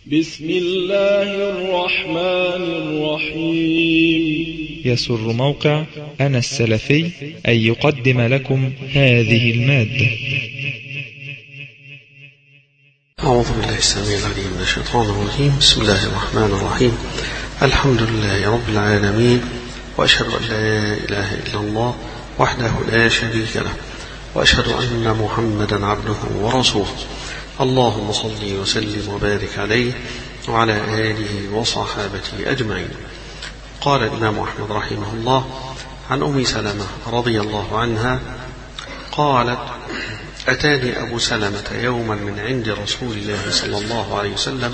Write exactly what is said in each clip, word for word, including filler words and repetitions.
بسم الله الرحمن الرحيم. يسر موقع أنا السلفي أن يقدم لكم هذه المادة. أعوذ بالله السميع العليم من الشيطان الرجيم. بسم الله الرحمن الرحيم. الحمد لله رب العالمين، وأشهد أن لا إله إلا الله وحده لا شريك له، وأشهد أن محمدا عبده ورسوله. اللهم صل وسلم وبارك عليه وعلى آله وصحابته أجمعين. قال الإمام أحمد رحمه الله عن أم سلمة رضي الله عنها قالت: أتاني أبو سلمة يوما من عند رسول الله صلى الله عليه وسلم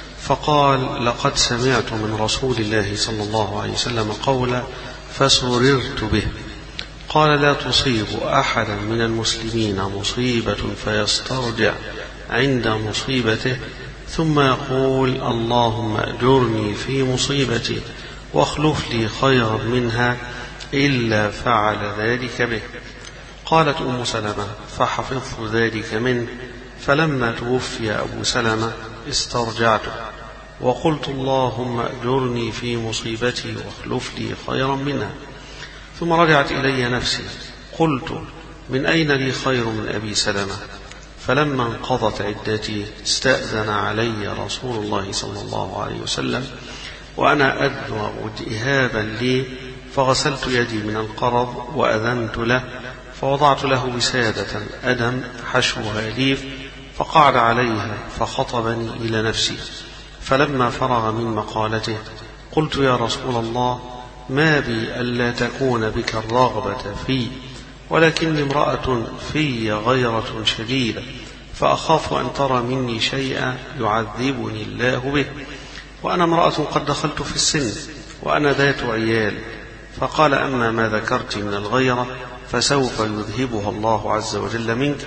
فقال: لقد سمعت من رسول الله صلى الله عليه وسلم قولا فسررت به. قال: لا تصيب أحدا من المسلمين مصيبة فيسترجع عند مصيبته ثم يقول: اللهم أجرني في مصيبتي واخلف لي خيرا منها إلا فعل ذلك به. قالت أم سلمة: فحفظت ذلك منه، فلما توفي أبو سلمة استرجعته وقلت: اللهم أجرني في مصيبتي واخلف لي خيرا منها. ثم رجعت إلي نفسي، قلت: من أين لي خير من أبي سلمة؟ فلما انقضت عدتي استأذن علي رسول الله صلى الله عليه وسلم وأنا أدنو إهابا لي، فغسلت يدي من القرض وأذنت له، فوضعت له وسادة أدم حشوها ليف، فقعد عليها فخطبني إلى نفسي. فلما فرغ من مقالته قلت: يا رسول الله، ما بي ألا تكون بك الرغبة في، ولكني امرأة في غيرة شديدة، فأخاف أن ترى مني شيئا يعذبني الله به، وأنا امرأة قد دخلت في السن وأنا ذات عيال. فقال: أما ما ذكرت من الغيرة فسوف يذهبها الله عز وجل منك،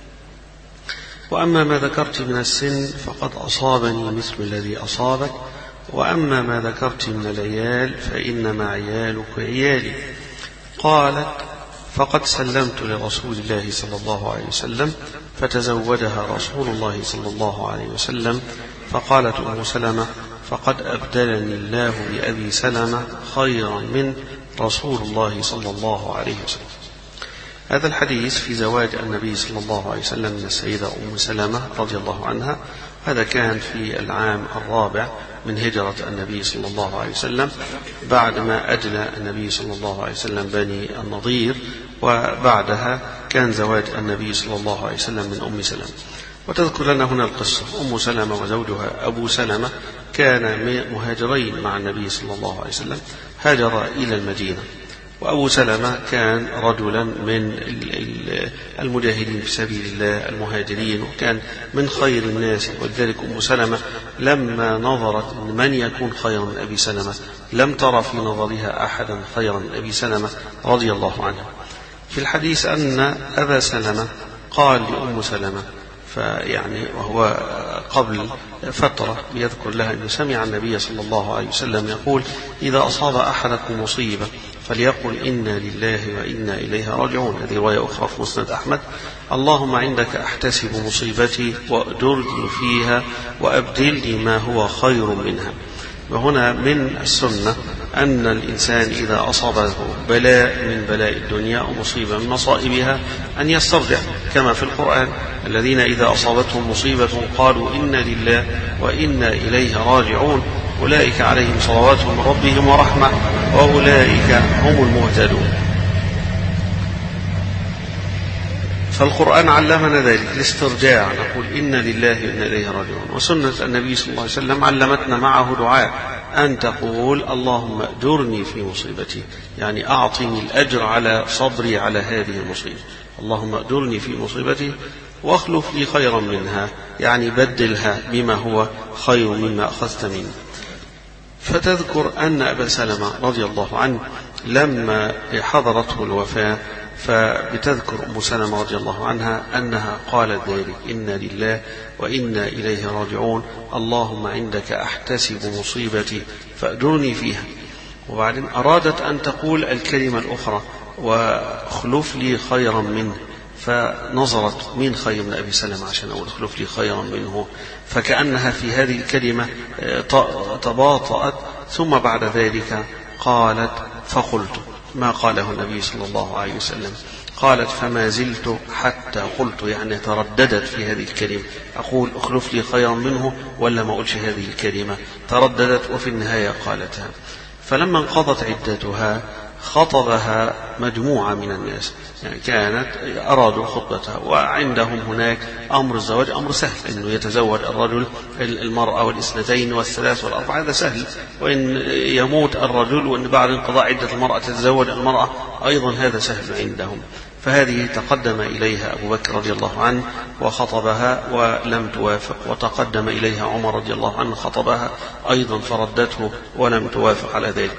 وأما ما ذكرت من السن فقد أصابني مثل الذي أصابك، وأما ما ذكرت من العيال فإنما عيالك عيالي. قالت: فقد سلمت لرسول الله صلى الله عليه وسلم فتزوجها رسول الله صلى الله عليه وسلم. فقالت أم سلمة: فقد أبدلني الله بأبي سلمة خيرا من رسول الله صلى الله عليه وسلم. هذا الحديث في زواج النبي صلى الله عليه وسلم من السيدة أم سلمة رضي الله عنها. هذا كان في العام الرابع من هجرة النبي صلى الله عليه وسلم، بعدما أجلى النبي صلى الله عليه وسلم بني النضير، وبعدها كان زواج النبي صلى الله عليه وسلم من أم سلمة. وتذكر لنا هنا القصة: أم سلمة وزوجها أبو سلمة كان مهاجرين مع النبي صلى الله عليه وسلم، هاجر إلى المدينة، وأبو سلمة كان رجلا من المجاهدين في سبيل الله المهاجرين، وكان من خير الناس. ولذلك أم سلمة لما نظرت من يكون خيرا من أبي سلمة لم ترى في نظرها أحدا خيرا من أبي سلمة رضي الله عنه. في الحديث أن أبا سلمة قال لأم سلمة، فيعني وهو قبل فترة يذكر لها أنه سمع النبي صلى الله عليه وسلم يقول: إذا أصاب أحدكم مصيبة فليقل إنا لله وإنا إليه راجعون. هذه رواية أخرى في مسند أحمد: اللهم عندك أحتسب مصيبتي وأجرني فيها وأبدلني ما هو خير منها. وهنا من السنة أن الإنسان إذا أصابه بلاء من بلاء الدنيا أو مصيبة من مصائبها أن يسترجع، كما في القرآن: الذين إذا أصابتهم مصيبة قالوا إنا لله وإنا إليه راجعون، أولئك عليهم صلوات من ربهم ورحمة وأولئك هم المهتدون. فالقرآن علمنا ذلك الاسترجاع، نقول إنا لله وإنا إليه راجعون. وسنة النبي صلى الله عليه وسلم علمتنا معه دعاء أن تقول: اللهم أجرني في مصيبتي، يعني أعطني الأجر على صبري على هذه المصيبة. اللهم أجرني في مصيبتي واخلف لي خيرا منها، يعني بدلها بما هو خير مما أخذت منه. فتذكر أن أبا سلمة رضي الله عنه لما حضرته الوفاة، فبتذكر أم سلمة رضي الله عنها أنها قالت ذلك: إنا لله وإنا إليه راجعون، اللهم عندك أحتسب مصيبتي فأجرني فيها. وبعدين أرادت أن تقول الكلمة الأخرى: واخلف لي خيرا منه، فنظرت مين خير من أبي سلمة عشان أقول اخلف لي خيرا منه، فكأنها في هذه الكلمة تباطأت، ثم بعد ذلك قالت فقلت ما قاله النبي صلى الله عليه وسلم. قالت فما زلت حتى قلت، يعني ترددت في هذه الكلمة، أقول اخلف لي خيرا منه ولا ما أقولش هذه الكلمة، ترددت وفي النهاية قالتها. فلما انقضت عدتها خطبها مجموعة من الناس، يعني كانت أرادوا خطبتها، وعندهم هناك أمر الزواج أمر سهل، أنه يتزوج الرجل المرأة والاثنتين والثلاث والأربع، هذا سهل، وإن يموت الرجل وإن بعد انقضاء عدة المرأة تتزوج المرأة أيضا هذا سهل عندهم. فهذه تقدم إليها أبو بكر رضي الله عنه وخطبها ولم توافق، وتقدم إليها عمر رضي الله عنه خطبها أيضا فردته ولم توافق على ذلك.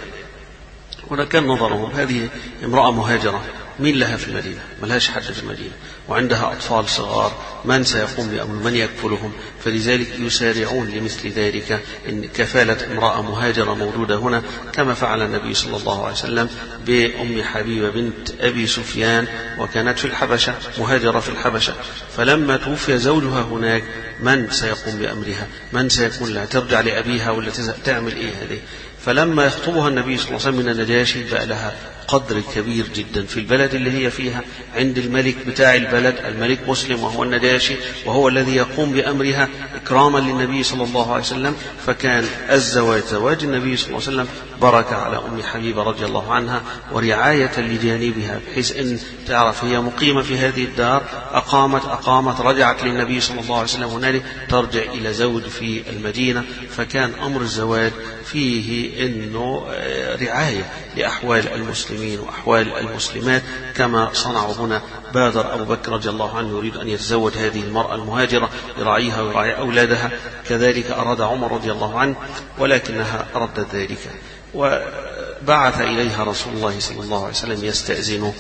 ولكن نظرهم هذه امرأة مهاجرة، مين لها في المدينة؟ ملهاش حد في المدينة، وعندها أطفال صغار، من سيقوم بأمر، من يكفلهم؟ فلذلك يسارعون لمثل ذلك، إن كفالة امرأة مهاجرة موجودة هنا، كما فعل النبي صلى الله عليه وسلم بأم حبيبة بنت أبي سفيان، وكانت في الحبشة مهاجرة في الحبشة، فلما توفي زوجها هناك من سيقوم بأمرها؟ من سيكون لها؟ ترجع لأبيها ولا تعمل إيه هذه؟ فلما يخطبها النبي صلى الله عليه وسلم من النجاشي بقى لها قدر كبير جدا في البلد اللي هي فيها، عند الملك بتاع البلد، الملك مسلم وهو النجاشي، وهو الذي يقوم بأمرها إكراما للنبي صلى الله عليه وسلم. فكان الزواج زواج النبي صلى الله عليه وسلم بركة على أم حبيبة رضي الله عنها، ورعاية لجانبها، بحيث أن تعرف هي مقيمة في هذه الدار، أقامت أقامت رجعت للنبي صلى الله عليه وسلم هنالك، ترجع إلى زوج في المدينة. فكان أمر الزواج فيه أنه رعاية لأحوال المسلمين وأحوال المسلمات، كما صنعوا هنا. بادر أبو بكر رضي الله عنه يريد أن يتزوج هذه المرأة المهاجرة يراعيها ويراعي أولادها، كذلك أراد عمر رضي الله عنه، ولكنها ردت ذلك، وبعث إليها رسول الله صلى الله عليه وسلم يستأذنه،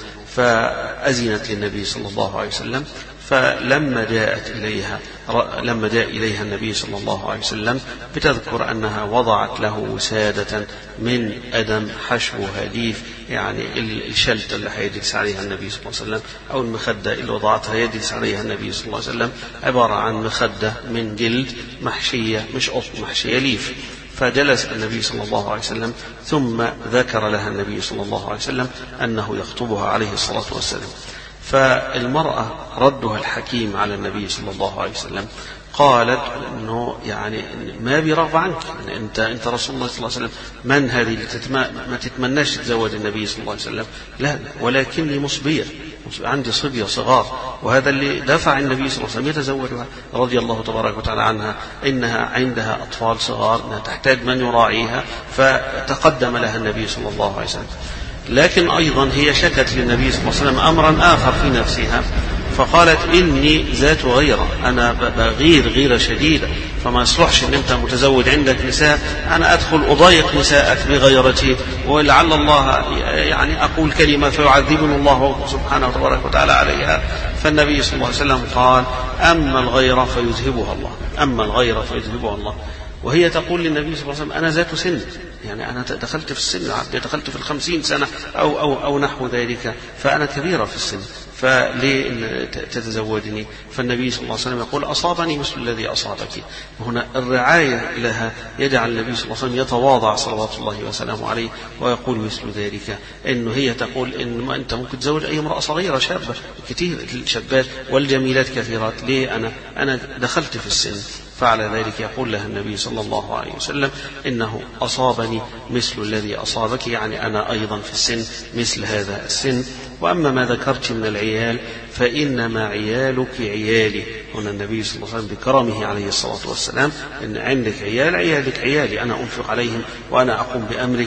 فأذنت للنبي صلى الله عليه وسلم. فلما جاءت إليها لما جاء إليها النبي صلى الله عليه وسلم بتذكر أنها وضعت له وسادة من أدم حشوها ليف، يعني الشلتة اللي هيجلس عليها النبي صلى الله عليه وسلم، أو المخدة اللي وضعتها يجلس عليها النبي صلى الله عليه وسلم، عبارة عن مخدة من جلد محشية، مش قطن، محشية ليف. فجلس النبي صلى الله عليه وسلم، ثم ذكر لها النبي صلى الله عليه وسلم أنه يخطبها عليه الصلاة والسلام. فالمرأة ردها الحكيم على النبي صلى الله عليه وسلم، قالت انه يعني ما برغبة عنك، يعني انت انت رسول الله صلى الله عليه وسلم، من هذه اللي تتما ما تتمناش تتزوج النبي صلى الله عليه وسلم؟ لا، ولكني مصبية، عندي صبية صغار، وهذا اللي دفع النبي صلى الله عليه وسلم يتزوجها رضي الله تبارك وتعالى عنها، انها عندها اطفال صغار، انها تحتاج من يراعيها، فتقدم لها النبي صلى الله عليه وسلم. لكن أيضا هي شكت للنبي صلى الله عليه وسلم أمرا آخر في نفسها، فقالت إني ذات غيرة، أنا بغير غيرة شديدة، فما يصلحش أن أنت متزوج عندك نساء، أنا أدخل أضايق نساءك بغيرتي، ولعل الله يعني أقول كلمة فيعذبني الله سبحانه وتبارك وتعالى عليها. فالنبي صلى الله عليه وسلم قال أما الغيرة فيذهبها الله، أما الغيرة فيذهبها الله. وهي تقول للنبي صلى الله عليه وسلم أنا ذات سن، يعني أنا دخلت في السن، دخلت في الخمسين سنة أو, أو, أو نحو ذلك، فأنا كبيرة في السن، فليه إن تتزوجني؟ فالنبي صلى الله عليه وسلم يقول أصابني مثل الذي أصابك. وهنا الرعاية لها يجعل النبي صلى الله عليه وسلم يتواضع صلوات الله وسلامه عليه ويقول مثل ذلك، إنه هي تقول إن ما أنت ممكن تزوج أي امرأة صغيرة شابة، كثير الشابات والجميلات كثيرات، ليه أنا أنا دخلت في السن. فعلى ذلك يقول لها النبي صلى الله عليه وسلم إنه أصابني مثل الذي أصابك، يعني أنا أيضا في السن مثل هذا السن. وأما ما ذكرت من العيال فإنما عيالك عيالي. هنا النبي صلى الله عليه وسلم بكرمه عليه الصلاة والسلام إن عندك عيال، عيالك عيالي، أنا أنفق عليهم وأنا أقوم بأمرك.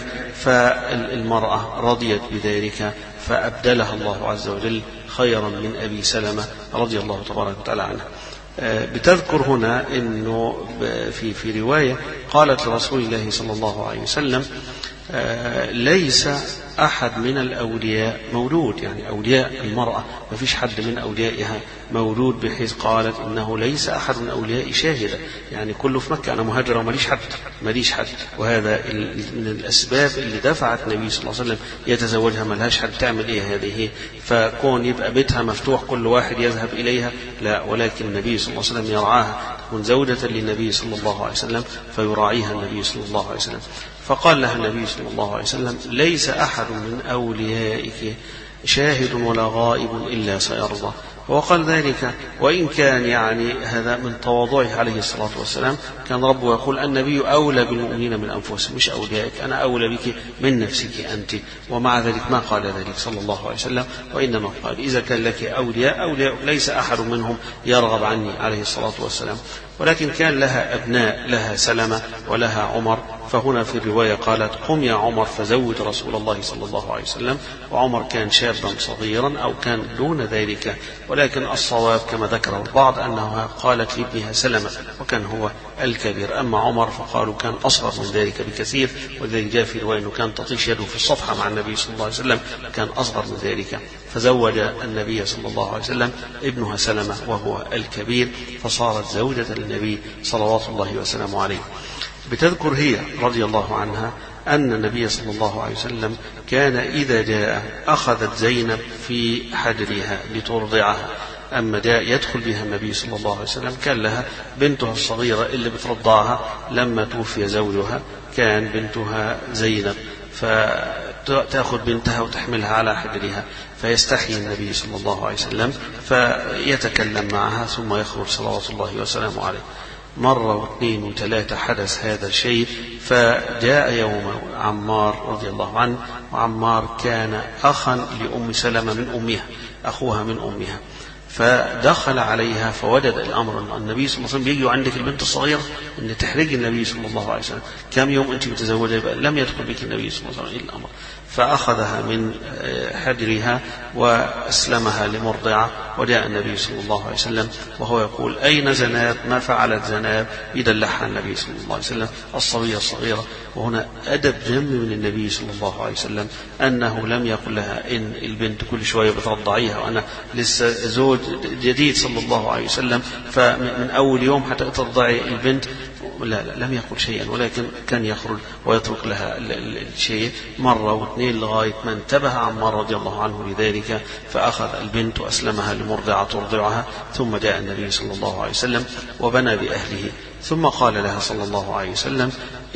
فالمرأة رضيت بذلك، فأبدلها الله عز وجل خيرا من أبي سلمة رضي الله تبارك وتعالى عنه. بتذكر هنا إنه في في رواية قالت لرسول الله صلى الله عليه وسلم ليس أحد من الأولياء مولود، يعني أولياء المرأة ما فيش حد من أوليائها مولود، بحيث قالت إنه ليس أحد من أولياء شاهدة، يعني كله في مكة، أنا مهاجرة وماليش حد ماليش حد وهذا من الأسباب اللي دفعت النبي صلى الله عليه وسلم يتزوجها، ملهاش حد تعمل إيه هذه، فكون يبقى بيتها مفتوح كل واحد يذهب إليها لا، ولكن النبي صلى الله عليه وسلم يرعاها، تكون زوجة للنبي صلى الله عليه وسلم فيراعيها النبي صلى الله عليه وسلم. فقال لها النبي صلى الله عليه وسلم ليس أحد من أوليائك شاهد ولا غائب إلا سيرضى. وقال ذلك وإن كان يعني هذا من تواضعه عليه الصلاة والسلام، كان ربه يقول النبي أولى بالمؤمنين من أنفسهم، مش أوليائك، أنا أولى بك من نفسك أنت، ومع ذلك ما قال ذلك صلى الله عليه وسلم، وإنما قال إذا كان لك أولياء أولياء ليس أحد منهم يرغب عني عليه الصلاة والسلام. ولكن كان لها أبناء، لها سلمة ولها عمر، فهنا في الرواية قالت قم يا عمر فزوج رسول الله صلى الله عليه وسلم، وعمر كان شابا صغيرا أو كان دون ذلك، ولكن الصواب كما ذكر البعض أنها قالت لابنها سلمة وكان هو الكبير، أما عمر فقالوا كان أصغر من ذلك بكثير، وذلك جاء في رواية أنه كان تطيش يده في الصفحة مع النبي صلى الله عليه وسلم، كان أصغر من ذلك، فزوج النبي صلى الله عليه وسلم ابنها سلمة وهو الكبير، فصارت زوجة النبي صلوات الله وسلامه عليه. بتذكر هي رضي الله عنها أن النبي صلى الله عليه وسلم كان إذا جاء أخذت زينب في حجرها لترضعها، أما جاء يدخل بها النبي صلى الله عليه وسلم كان لها بنتها الصغيرة اللي بترضعها، لما توفي زوجها كان بنتها زينب، فتأخذ بنتها وتحملها على حجرها، فيستحيي النبي صلى الله عليه وسلم فيتكلم معها ثم يخرج صلوات الله وسلامه عليه. مرة واثنين وثلاثة حدث هذا الشيء، فجاء يوم عمار رضي الله عنه، وعمار كان أخا لأم سلمة من أمها، أخوها من أمها، فدخل عليها فوجد الأمر أن النبي صلى الله عليه وسلم بيجي عندك البنت الصغيرة أن تحرج النبي صلى الله عليه وسلم، كم يوم أنت متزوجة، لم يدخل بك النبي صلى الله عليه وسلم إلا الأمر، فأخذها من حجرها وأسلمها لمرضعة، وجاء النبي صلى الله عليه وسلم وهو يقول أين زناب، ما فعلت زناب، يدلعها النبي صلى الله عليه وسلم الصبية الصغيرة. وهنا أدب جم من النبي صلى الله عليه وسلم أنه لم يقل لها إن البنت كل شوية بترضعيها وأنا لسه زوج جديد صلى الله عليه وسلم، فمن أول يوم حتى ترضعي البنت، لا لا لم يقل شيئا، ولكن كان يخرج ويترك لها الشيء مرة واثنين لغاية ما انتبه عمار رضي الله عنه لذلك، فأخذ البنت وأسلمها لمرضعة ترضعها، ثم جاء النبي صلى الله عليه وسلم وبنى بأهله، ثم قال لها صلى الله عليه وسلم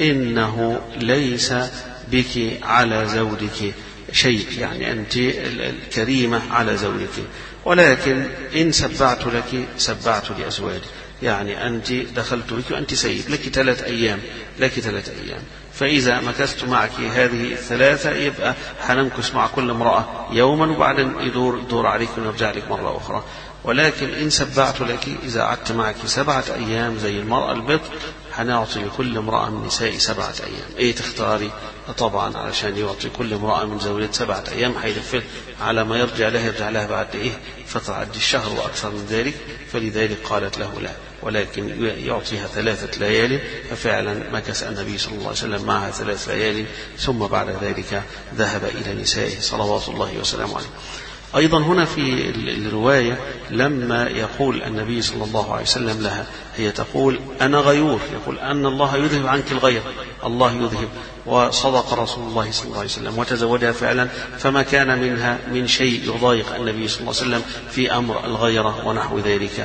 إنه ليس بك على زوجك شيء، يعني أنت الكريمة على زوجك، ولكن إن سبعت لك سبعت لأزواجك، يعني أنت دخلت بك وأنت سيد، لك ثلاث أيام لك ثلاث أيام فإذا مكثت معك هذه الثلاثة يبقى حنمكث مع كل امرأة يوما، وبعدين يدور دور عليك ونرجع لك مرة أخرى. ولكن إن سبعت لك إذا قعدت معك سبعة أيام زي المرأة البطر، هنعطي كل امرأة من نساء سبعة أيام. إيه تختاري؟ طبعا علشان يعطي كل امرأة من زوجات سبعة أيام هيلفت على ما يرجع لها، يرجع لها بعد إيه فترة عد الشهر وأكثر من ذلك، فلذلك قالت له لا، ولكن يعطيها ثلاثة ليال. ففعلا مكث النبي صلى الله عليه وسلم معها ثلاث ليال، ثم بعد ذلك ذهب إلى نسائه صلوات الله وسلامه عليه. أيضا هنا في الرواية لما يقول النبي صلى الله عليه وسلم لها، هي تقول أنا غيور، يقول أن الله يذهب عنك الغير، الله يذهب، وصدق رسول الله صلى الله عليه وسلم وتزوجها فعلا، فما كان منها من شيء يضايق النبي صلى الله عليه وسلم في أمر الغيرة ونحو ذلك.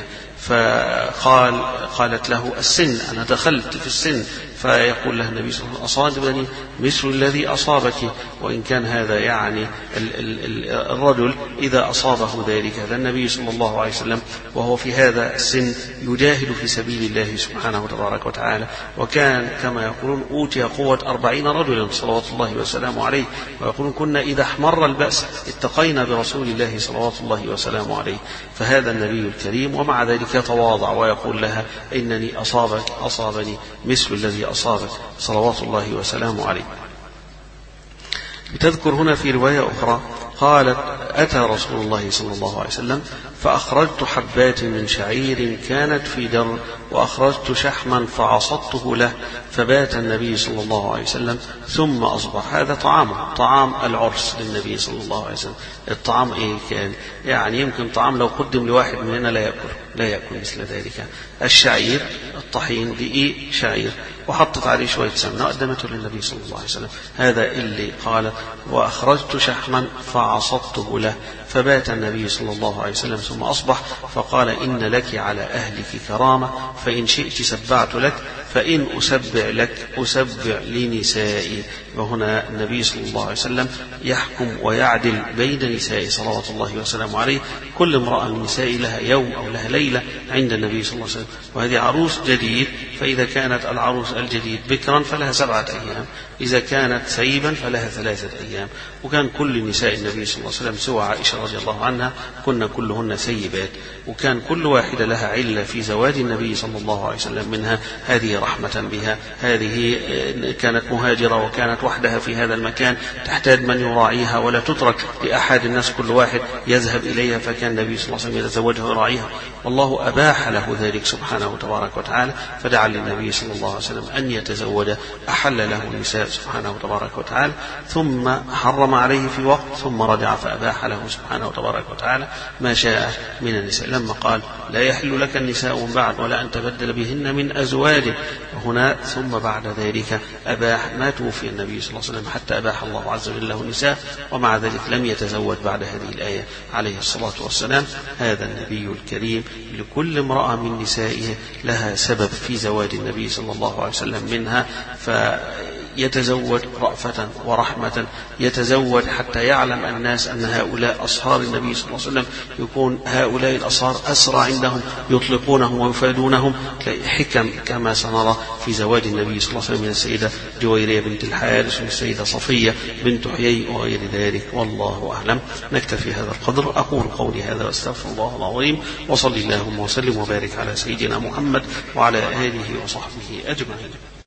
فقال قالت له السن، أنا دخلت في السن، فيقول له النبي صلى الله عليه وسلم أصابني مثل الذي أصابك، وإن كان هذا يعني الرجل إذا أصابه ذلك، هذا النبي صلى الله عليه وسلم وهو في هذا السن يجاهد في سبيل الله سبحانه وتبارك وتعالى، وكان كما يقولون أوتي قوة أربعين رجلا صلوات الله وسلامه عليه، ويقولون كنا إذا احمر البأس اتقينا برسول الله صلوات الله وسلامه عليه. فهذا النبي الكريم ومع ذلك يتواضع ويقول لها إنني أصابك أصابني مثل الذي أصابك صلوات الله وسلامه عليه. بتذكر هنا في رواية أخرى قالت أتى رسول الله صلى الله عليه وسلم فأخرجت حبات من شعير كانت في در وأخرجت شحما فعصدته له فبات النبي صلى الله عليه وسلم ثم أصبح. هذا طعامه طعام العرس للنبي صلى الله عليه وسلم. الطعام إيه كان؟ يعني يمكن طعام لو قدم لواحد مننا لا يأكل لا يأكل مثل ذلك. الشعير الطحين دقيق شعير وحطت عليه شوية سمنة وقدمته للنبي صلى الله عليه وسلم. هذا اللي قال وأخرجت شحما فعصدته له فبات النبي صلى الله عليه وسلم ثم أصبح فقال إن لك على أهلك كرامة فإن شئت سبعت لك فإن أسبع لك أسبع لنسائي. وهنا النبي صلى الله عليه وسلم يحكم ويعدل بين نسائه صلوات الله وسلامه عليه. كل امرأة من نسائه لها يوم أو لها ليلة عند النبي صلى الله عليه وسلم. وهذه عروس جديد، فإذا كانت العروس الجديد بكرا فلها سبعة أيام، إذا كانت سيبا فلها ثلاثة أيام. وكان كل نساء النبي صلى الله عليه وسلم سوى عائشة رضي الله عنها كن كلهن سيبات، وكان كل واحدة لها علة في زواج النبي صلى الله عليه وسلم، منها هذه رحمة بها، هذه كانت مهاجرة وكانت وحدها في هذا المكان تحتاج من يراعيها ولا تترك لأحد الناس، كل واحد يذهب إليها، فكان النبي صلى الله عليه وسلم يتزوجها ويراعيها، والله أباح له ذلك سبحانه تبارك وتعالى، فدعا للنبي صلى الله عليه وسلم أن يتزوج، أحل له النساء سبحانه تبارك وتعالى، ثم حرم عليه في وقت ثم رجع فأباح له سبحانه تبارك وتعالى ما شاء من النساء، لما قال لا يحل لك النساء من بعد ولا أن تبدل بهن من أزواج. وهنا ثم بعد ذلك أباح ما توفي النبي صلى الله عليه وسلم حتى أباح الله عز وجل له النساء، ومع ذلك لم يتزوج بعد هذه الآية عليه الصلاة والسلام. هذا النبي الكريم لكل امرأة من نسائه لها سبب في زواج النبي صلى الله عليه وسلم منها، فيتزوج رأفة ورحمة، يتزوج حتى يعلم الناس أن هؤلاء أصهار النبي صلى الله عليه وسلم، يكون هؤلاء الأصهار أسرى عندهم يطلقونهم ويفادونهم، حكم كما سنرى في زواج النبي صلى الله عليه وسلم من السيدة جويرية بنت الحارث والسيدة صفية بنت حيي وغير ذلك، والله أعلم. نكتفي هذا القدر، أقول قولي هذا واستغفر الله العظيم، وصلي اللهم وسلم وبارك على سيدنا محمد وعلى آله وصحبه أجمعين.